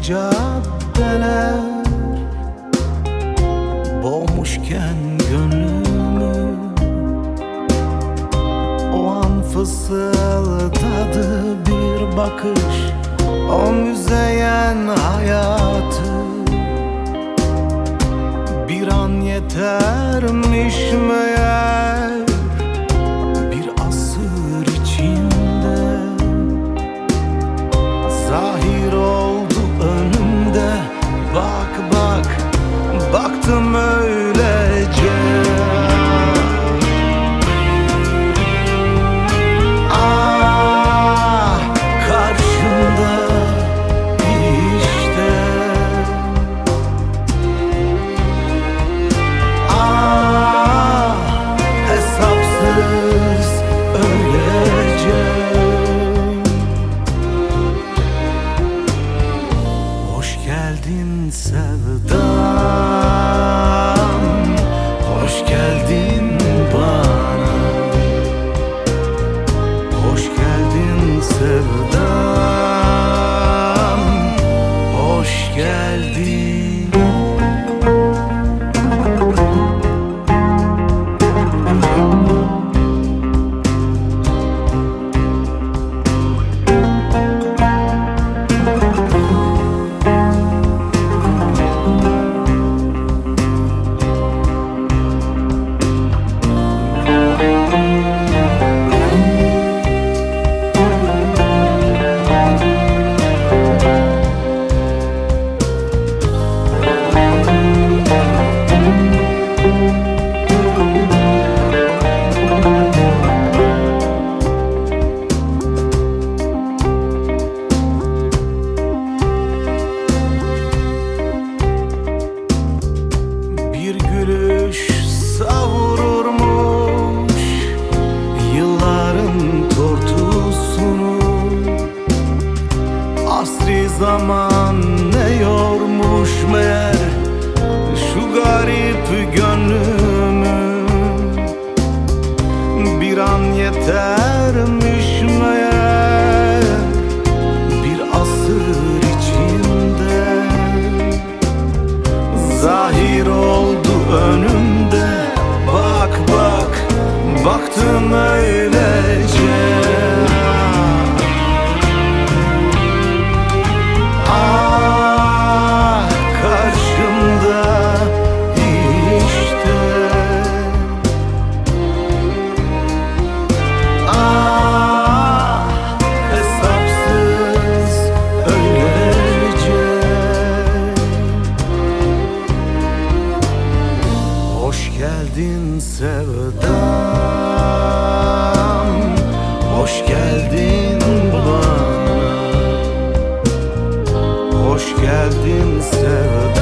caddeler boğmuşken gönlümü, o an fısıldadı bir bakış o müzeyyen hayatı. Bir an yetermiş meğer bir asır içinde, zahir oldu önümde. Bak bak, baktım öylece. Ah, karşımda işte. Ah, hesapsız öylece. Hoş geldin sevdam, hoş geldin bana. Hoş geldin sevdam, hoş geldin. Bir gülüş savururmuş yılların tortusunu. Asri zaman ne yormuş meğer şu garip gönlümü. Bir an yetermiş meğer bir asır içinde, zahir oldu önümde. Bak bak, baktım öylece. Ah, karşımda işte. Ah, hesapsız öylece. Hoş geldin sevdam, hoş geldin bana. Hoş geldin sevdam.